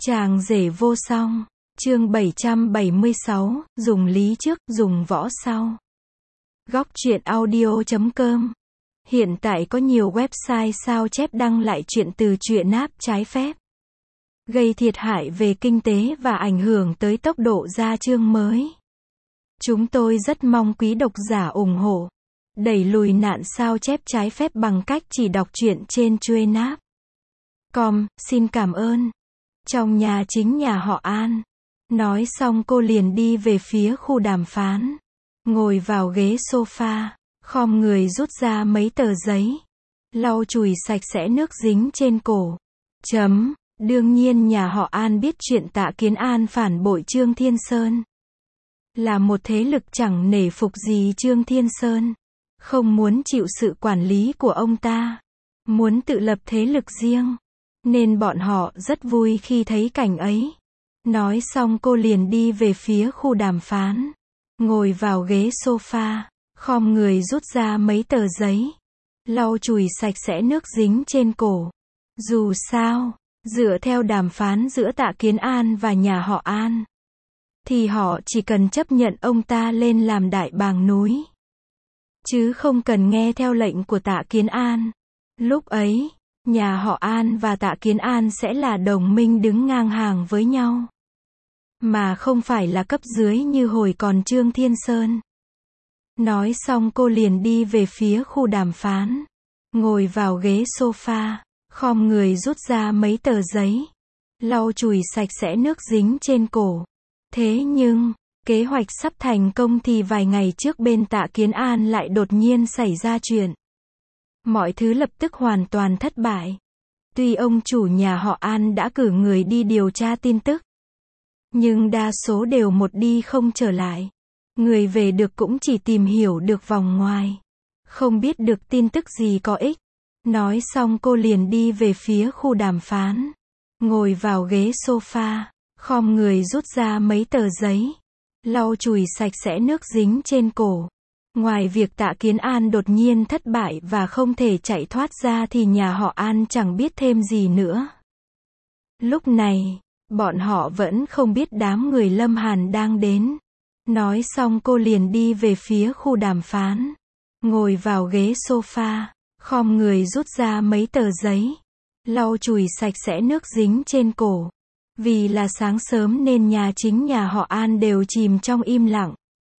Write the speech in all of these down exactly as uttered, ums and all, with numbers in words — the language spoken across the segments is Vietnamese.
Chàng rể vô song. Chương bảy trăm bảy mươi sáu, dùng lý trước, dùng võ sau. Góc truyện audio chấm com. Hiện tại có nhiều website sao chép đăng lại chuyện từ truyện áp trái phép, gây thiệt hại về kinh tế và ảnh hưởng tới tốc độ ra chương mới. Chúng tôi rất mong quý độc giả ủng hộ, đẩy lùi nạn sao chép trái phép bằng cách chỉ đọc truyện trên truyện áp chấm com. Xin cảm ơn. Trong nhà chính nhà họ An. Nói xong cô liền đi về phía khu đàm phán. Ngồi vào ghế sofa, khom người rút ra mấy tờ giấy, lau chùi sạch sẽ nước dính trên cổ. Chấm. Đương nhiên nhà họ An biết chuyện Tạ Kiến An phản bội Trương Thiên Sơn. Là một thế lực chẳng nể phục gì Trương Thiên Sơn. Không muốn chịu sự quản lý của ông ta. Muốn tự lập thế lực riêng. Nên bọn họ rất vui khi thấy cảnh ấy. Nói xong cô liền đi về phía khu đàm phán. Ngồi vào ghế sofa, khom người rút ra mấy tờ giấy, lau chùi sạch sẽ nước dính trên cổ. Dù sao, dựa theo đàm phán giữa Tạ Kiến An và nhà họ An, thì họ chỉ cần chấp nhận ông ta lên làm đại bàng núi, chứ không cần nghe theo lệnh của Tạ Kiến An. Lúc ấy, nhà họ An và Tạ Kiến An sẽ là đồng minh đứng ngang hàng với nhau, mà không phải là cấp dưới như hồi còn Trương Thiên Sơn. Nói xong cô liền đi về phía khu đàm phán. Ngồi vào ghế sofa, khom người rút ra mấy tờ giấy, lau chùi sạch sẽ nước dính trên cổ. Thế nhưng, kế hoạch sắp thành công thì vài ngày trước bên Tạ Kiến An lại đột nhiên xảy ra chuyện. Mọi thứ lập tức hoàn toàn thất bại. Tuy ông chủ nhà họ An đã cử người đi điều tra tin tức, nhưng đa số đều một đi không trở lại. Người về được cũng chỉ tìm hiểu được vòng ngoài, không biết được tin tức gì có ích. Nói xong cô liền đi về phía khu đàm phán. Ngồi vào ghế sofa, khom người rút ra mấy tờ giấy, lau chùi sạch sẽ nước dính trên cổ. Ngoài việc Tạ Kiến An đột nhiên thất bại và không thể chạy thoát ra thì nhà họ An chẳng biết thêm gì nữa. Lúc này, bọn họ vẫn không biết đám người Lâm Hàn đang đến. Nói xong cô liền đi về phía khu đàm phán. Ngồi vào ghế sofa, khom người rút ra mấy tờ giấy, lau chùi sạch sẽ nước dính trên cổ. Vì là sáng sớm nên nhà chính nhà họ An đều chìm trong im lặng.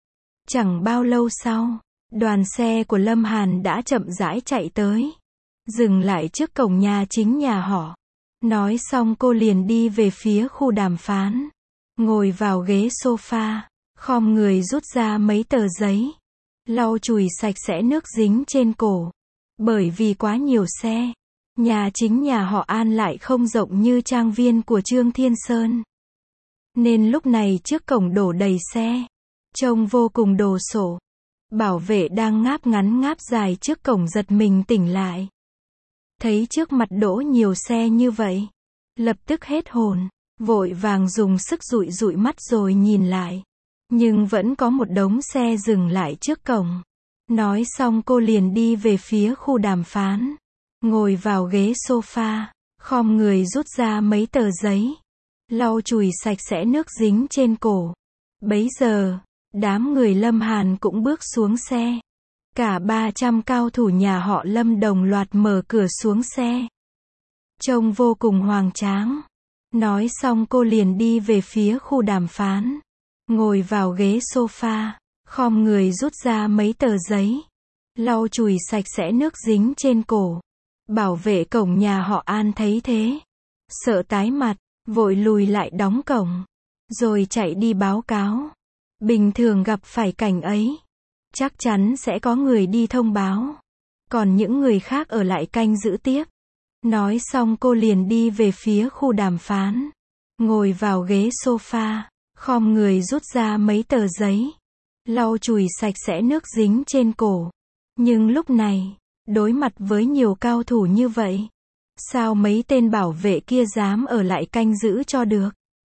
Chẳng bao lâu sau, đoàn xe của Lâm Hàn đã chậm rãi chạy tới, dừng lại trước cổng nhà chính nhà họ. Nói xong cô liền đi về phía khu đàm phán. Ngồi vào ghế sofa, khom người rút ra mấy tờ giấy, lau chùi sạch sẽ nước dính trên cổ. Bởi vì quá nhiều xe, nhà chính nhà họ An lại không rộng như trang viên của Trương Thiên Sơn, nên lúc này trước cổng đổ đầy xe, trông vô cùng đồ sộ. Bảo vệ đang ngáp ngắn ngáp dài trước cổng giật mình tỉnh lại. Thấy trước mặt đỗ nhiều xe như vậy, lập tức hết hồn, vội vàng dùng sức dụi dụi mắt rồi nhìn lại. Nhưng vẫn có một đống xe dừng lại trước cổng. Nói xong cô liền đi về phía khu đàm phán. Ngồi vào ghế sofa, khom người rút ra mấy tờ giấy, lau chùi sạch sẽ nước dính trên cổ. Bấy giờ, đám người Lâm Hàn cũng bước xuống xe. Cả ba trăm cao thủ nhà họ Lâm đồng loạt mở cửa xuống xe. Trông vô cùng hoành tráng. Nói xong cô liền đi về phía khu đàm phán. Ngồi vào ghế sofa, khom người rút ra mấy tờ giấy, lau chùi sạch sẽ nước dính trên cổ. Bảo vệ cổng nhà họ An thấy thế, sợ tái mặt, vội lùi lại đóng cổng, rồi chạy đi báo cáo. Bình thường gặp phải cảnh ấy, chắc chắn sẽ có người đi thông báo, còn những người khác ở lại canh giữ tiếp. Nói xong cô liền đi về phía khu đàm phán. Ngồi vào ghế sofa, khom người rút ra mấy tờ giấy, lau chùi sạch sẽ nước dính trên cổ. Nhưng lúc này, đối mặt với nhiều cao thủ như vậy, sao mấy tên bảo vệ kia dám ở lại canh giữ cho được?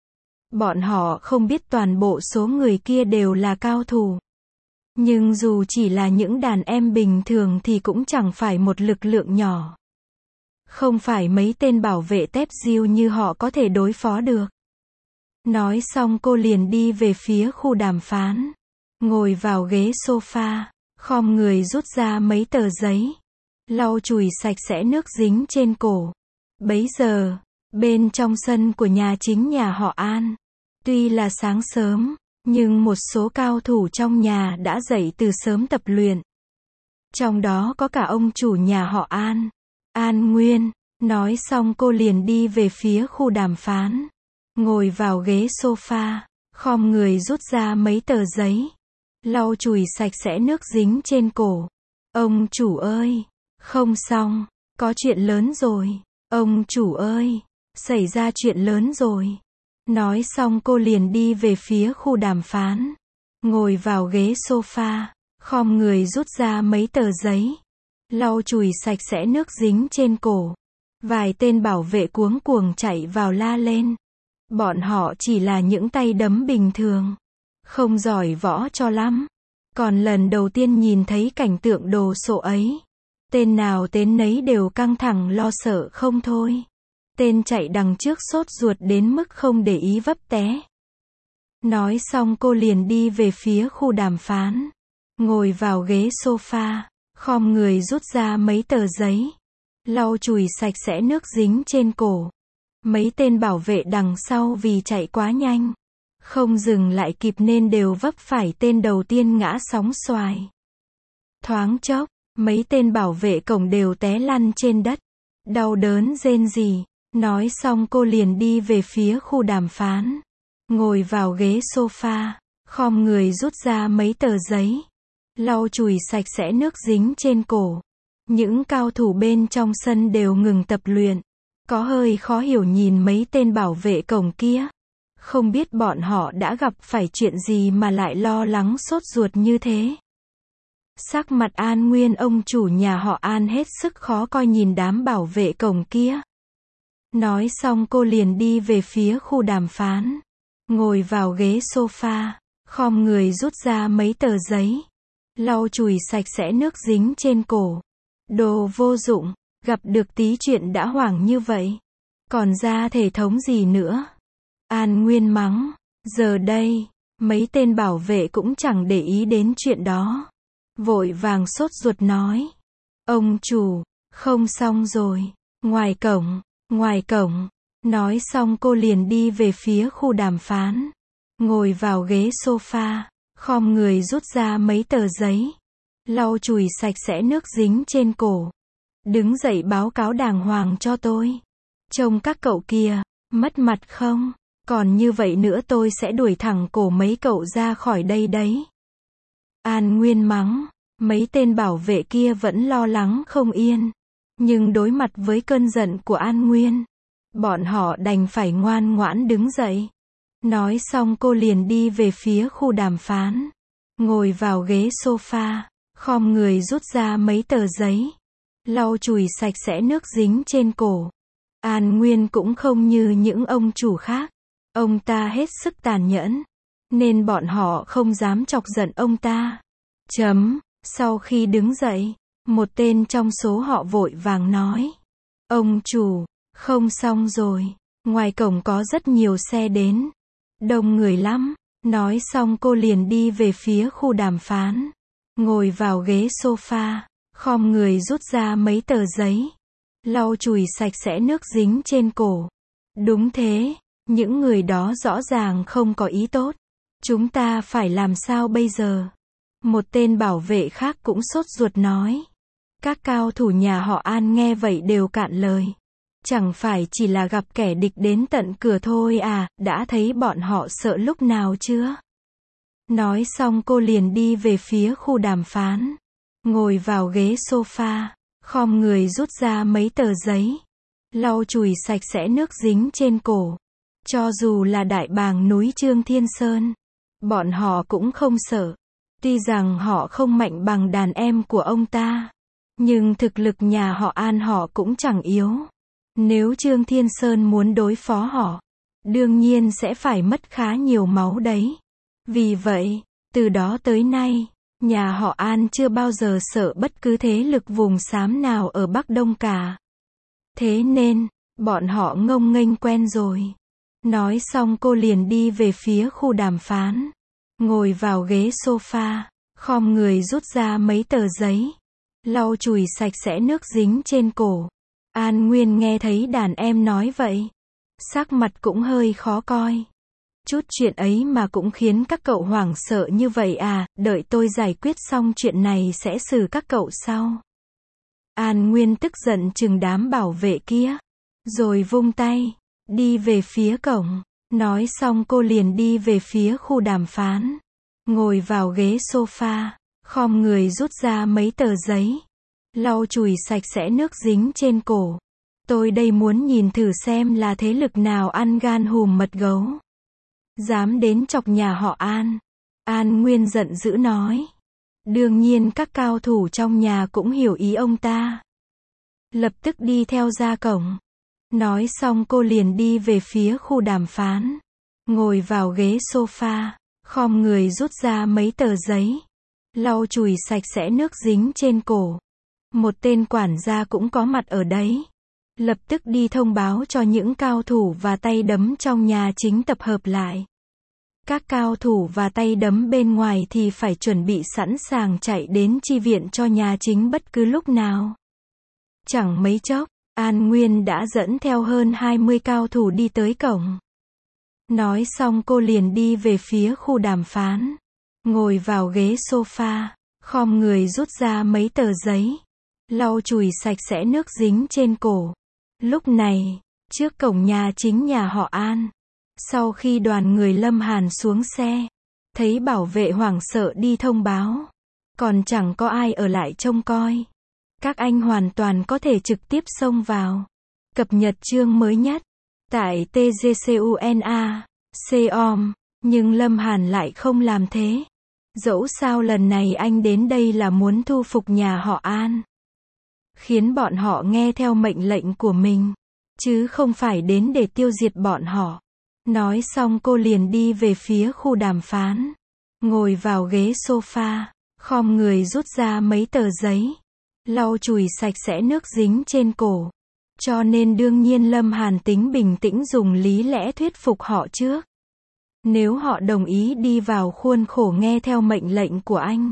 Bọn họ không biết toàn bộ số người kia đều là cao thủ. Nhưng dù chỉ là những đàn em bình thường thì cũng chẳng phải một lực lượng nhỏ. Không phải mấy tên bảo vệ tép diêu như họ có thể đối phó được. Nói xong cô liền đi về phía khu đàm phán. Ngồi vào ghế sofa, khom người rút ra mấy tờ giấy. Lau chùi sạch sẽ nước dính trên cổ. Bấy giờ, bên trong sân của nhà chính nhà họ An. Tuy là sáng sớm, nhưng một số cao thủ trong nhà đã dậy từ sớm tập luyện. Trong đó có cả ông chủ nhà họ An, An Nguyên. Nói xong cô liền đi về phía khu đàm phán. Ngồi vào ghế sofa, khom người rút ra mấy tờ giấy. Lau chùi sạch sẽ nước dính trên cổ. Ông chủ ơi, không xong, có chuyện lớn rồi. Ông chủ ơi, xảy ra chuyện lớn rồi. Nói xong cô liền đi về phía khu đàm phán. Ngồi vào ghế sofa, khom người rút ra mấy tờ giấy. Lau chùi sạch sẽ nước dính trên cổ. Vài tên bảo vệ cuống cuồng chạy vào la lên. Bọn họ chỉ là những tay đấm bình thường. Không giỏi võ cho lắm. Còn lần đầu tiên nhìn thấy cảnh tượng đồ sộ ấy. Tên nào tên nấy đều căng thẳng lo sợ không thôi. Tên chạy đằng trước sốt ruột đến mức không để ý vấp té. Nói xong cô liền đi về phía khu đàm phán. Ngồi vào ghế sofa, khom người rút ra mấy tờ giấy. Lau chùi sạch sẽ nước dính trên cổ. Mấy tên bảo vệ đằng sau vì chạy quá nhanh. Không dừng lại kịp nên đều vấp phải tên đầu tiên ngã sóng xoài. Thoáng chốc, mấy tên bảo vệ cổng đều té lăn trên đất. Đau đớn rên rỉ. Nói xong cô liền đi về phía khu đàm phán. Ngồi vào ghế sofa, khom người rút ra mấy tờ giấy. Lau chùi sạch sẽ nước dính trên cổ. Những cao thủ bên trong sân đều ngừng tập luyện. Có hơi khó hiểu nhìn mấy tên bảo vệ cổng kia. Không biết bọn họ đã gặp phải chuyện gì mà lại lo lắng sốt ruột như thế. Sắc mặt An Nguyên ông chủ nhà họ An hết sức khó coi nhìn đám bảo vệ cổng kia. Nói xong cô liền đi về phía khu đàm phán. Ngồi vào ghế sofa, khom người rút ra mấy tờ giấy. Lau chùi sạch sẽ nước dính trên cổ. Đồ vô dụng, gặp được tí chuyện đã hoảng như vậy. Còn ra thể thống gì nữa. An Nguyên mắng. Giờ đây, mấy tên bảo vệ cũng chẳng để ý đến chuyện đó. Vội vàng sốt ruột nói. Ông chủ, không xong rồi. Ngoài cổng, ngoài cổng. Nói xong cô liền đi về phía khu đàm phán. Ngồi vào ghế sofa, khom người rút ra mấy tờ giấy. Lau chùi sạch sẽ nước dính trên cổ. Đứng dậy báo cáo đàng hoàng cho tôi. Trông các cậu kia, mất mặt không? Còn như vậy nữa tôi sẽ đuổi thẳng cổ mấy cậu ra khỏi đây đấy. An Nguyên mắng. Mấy tên bảo vệ kia vẫn lo lắng không yên. Nhưng đối mặt với cơn giận của An Nguyên, bọn họ đành phải ngoan ngoãn đứng dậy. Nói xong cô liền đi về phía khu đàm phán. Ngồi vào ghế sofa, khom người rút ra mấy tờ giấy. Lau chùi sạch sẽ nước dính trên cổ. An Nguyên cũng không như những ông chủ khác. Ông ta hết sức tàn nhẫn. Nên bọn họ không dám chọc giận ông ta. Chấm. Sau khi đứng dậy, một tên trong số họ vội vàng nói. Ông chủ, không xong rồi. Ngoài cổng có rất nhiều xe đến. Đông người lắm. Nói xong cô liền đi về phía khu đàm phán. Ngồi vào ghế sofa, khom người rút ra mấy tờ giấy. Lau chùi sạch sẽ nước dính trên cổ. Đúng thế, những người đó rõ ràng không có ý tốt. Chúng ta phải làm sao bây giờ? Một tên bảo vệ khác cũng sốt ruột nói. Các cao thủ nhà họ An nghe vậy đều cạn lời. Chẳng phải chỉ là gặp kẻ địch đến tận cửa thôi à, đã thấy bọn họ sợ lúc nào chưa? Nói xong cô liền đi về phía khu đàm phán. Ngồi vào ghế sofa, khom người rút ra mấy tờ giấy. Lau chùi sạch sẽ nước dính trên cổ. Cho dù là đại bàng núi Trương Thiên Sơn, bọn họ cũng không sợ. Tuy rằng họ không mạnh bằng đàn em của ông ta, nhưng thực lực nhà họ An họ cũng chẳng yếu. Nếu Trương Thiên Sơn muốn đối phó họ, đương nhiên sẽ phải mất khá nhiều máu đấy. Vì vậy, từ đó tới nay, nhà họ An chưa bao giờ sợ bất cứ thế lực vùng xám nào ở Bắc Đông cả. Thế nên, bọn họ ngông nghênh quen rồi. Nói xong cô liền đi về phía khu đàm phán. Ngồi vào ghế sofa, khom người rút ra mấy tờ giấy. Lau chùi sạch sẽ nước dính trên cổ. An Nguyên nghe thấy đàn em nói vậy. Sắc mặt cũng hơi khó coi. Chút chuyện ấy mà cũng khiến các cậu hoảng sợ như vậy à, đợi tôi giải quyết xong chuyện này sẽ xử các cậu sau. An Nguyên tức giận chừng đám bảo vệ kia. Rồi vung tay, đi về phía cổng. Nói xong cô liền đi về phía khu đàm phán. Ngồi vào ghế sofa, khom người rút ra mấy tờ giấy. Lau chùi sạch sẽ nước dính trên cổ. Tôi đây muốn nhìn thử xem là thế lực nào ăn gan hùm mật gấu. Dám đến chọc nhà họ An. An Nguyên giận dữ nói. Đương nhiên các cao thủ trong nhà cũng hiểu ý ông ta. Lập tức đi theo ra cổng. Nói xong cô liền đi về phía khu đàm phán. Ngồi vào ghế sofa, khom người rút ra mấy tờ giấy. Lau chùi sạch sẽ nước dính trên cổ. Một tên quản gia cũng có mặt ở đấy. Lập tức đi thông báo cho những cao thủ và tay đấm trong nhà chính tập hợp lại. Các cao thủ và tay đấm bên ngoài thì phải chuẩn bị sẵn sàng chạy đến chi viện cho nhà chính bất cứ lúc nào. Chẳng mấy chốc, An Nguyên đã dẫn theo hơn hai mươi cao thủ đi tới cổng. Nói xong cô liền đi về phía khu đàm phán. Ngồi vào ghế sofa, khom người rút ra mấy tờ giấy. Lau chùi sạch sẽ nước dính trên cổ. Lúc này, trước cổng nhà chính nhà họ An. Sau khi đoàn người Lâm Hàn xuống xe, thấy bảo vệ hoảng sợ đi thông báo. Còn chẳng có ai ở lại trông coi. Các anh hoàn toàn có thể trực tiếp xông vào. Cập nhật chương mới nhất. Tại tê giê xê u en a, xê o em, nhưng Lâm Hàn lại không làm thế. Dẫu sao lần này anh đến đây là muốn thu phục nhà họ An. Khiến bọn họ nghe theo mệnh lệnh của mình. Chứ không phải đến để tiêu diệt bọn họ. Nói xong cô liền đi về phía khu đàm phán. Ngồi vào ghế sofa, khom người rút ra mấy tờ giấy. Lau chùi sạch sẽ nước dính trên cổ. Cho nên đương nhiên Lâm Hàn tính bình tĩnh dùng lý lẽ thuyết phục họ trước. Nếu họ đồng ý đi vào khuôn khổ nghe theo mệnh lệnh của anh,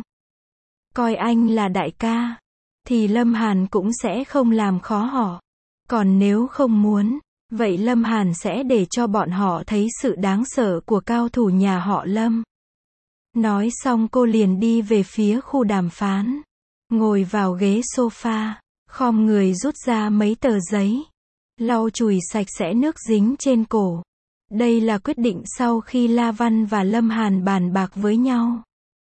coi anh là đại ca, thì Lâm Hàn cũng sẽ không làm khó họ. Còn nếu không muốn, vậy Lâm Hàn sẽ để cho bọn họ thấy sự đáng sợ của cao thủ nhà họ Lâm. Nói xong cô liền đi về phía khu đàm phán. Ngồi vào ghế sofa, khom người rút ra mấy tờ giấy. Lau chùi sạch sẽ nước dính trên cổ. Đây là quyết định sau khi La Văn và Lâm Hàn bàn bạc với nhau.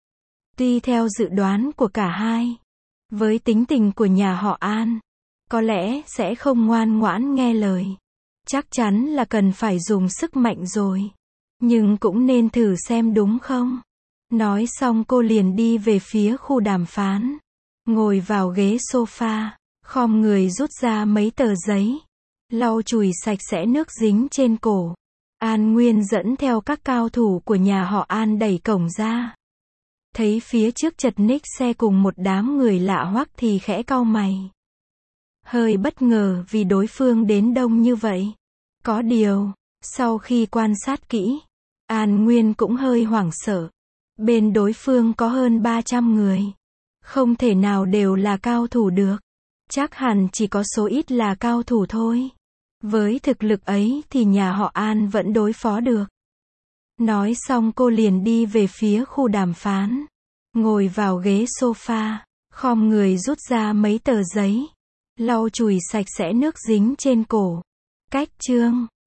Tuy theo dự đoán của cả hai, với tính tình của nhà họ An, có lẽ sẽ không ngoan ngoãn nghe lời. Chắc chắn là cần phải dùng sức mạnh rồi. Nhưng cũng nên thử xem đúng không? Nói xong cô liền đi về phía khu đàm phán. Ngồi vào ghế sofa, khom người rút ra mấy tờ giấy. Lau chùi sạch sẽ nước dính trên cổ. An Nguyên dẫn theo các cao thủ của nhà họ An đẩy cổng ra. Thấy phía trước chật ních xe cùng một đám người lạ hoắc thì khẽ cau mày. Hơi bất ngờ vì đối phương đến đông như vậy. Có điều, sau khi quan sát kỹ, An Nguyên cũng hơi hoảng sợ. Bên đối phương có hơn ba trăm người. Không thể nào đều là cao thủ được. Chắc hẳn chỉ có số ít là cao thủ thôi. Với thực lực ấy thì nhà họ An vẫn đối phó được. Nói xong cô liền đi về phía khu đàm phán. Ngồi vào ghế sofa, khom người rút ra mấy tờ giấy. Lau chùi sạch sẽ nước dính trên cổ. Cách chương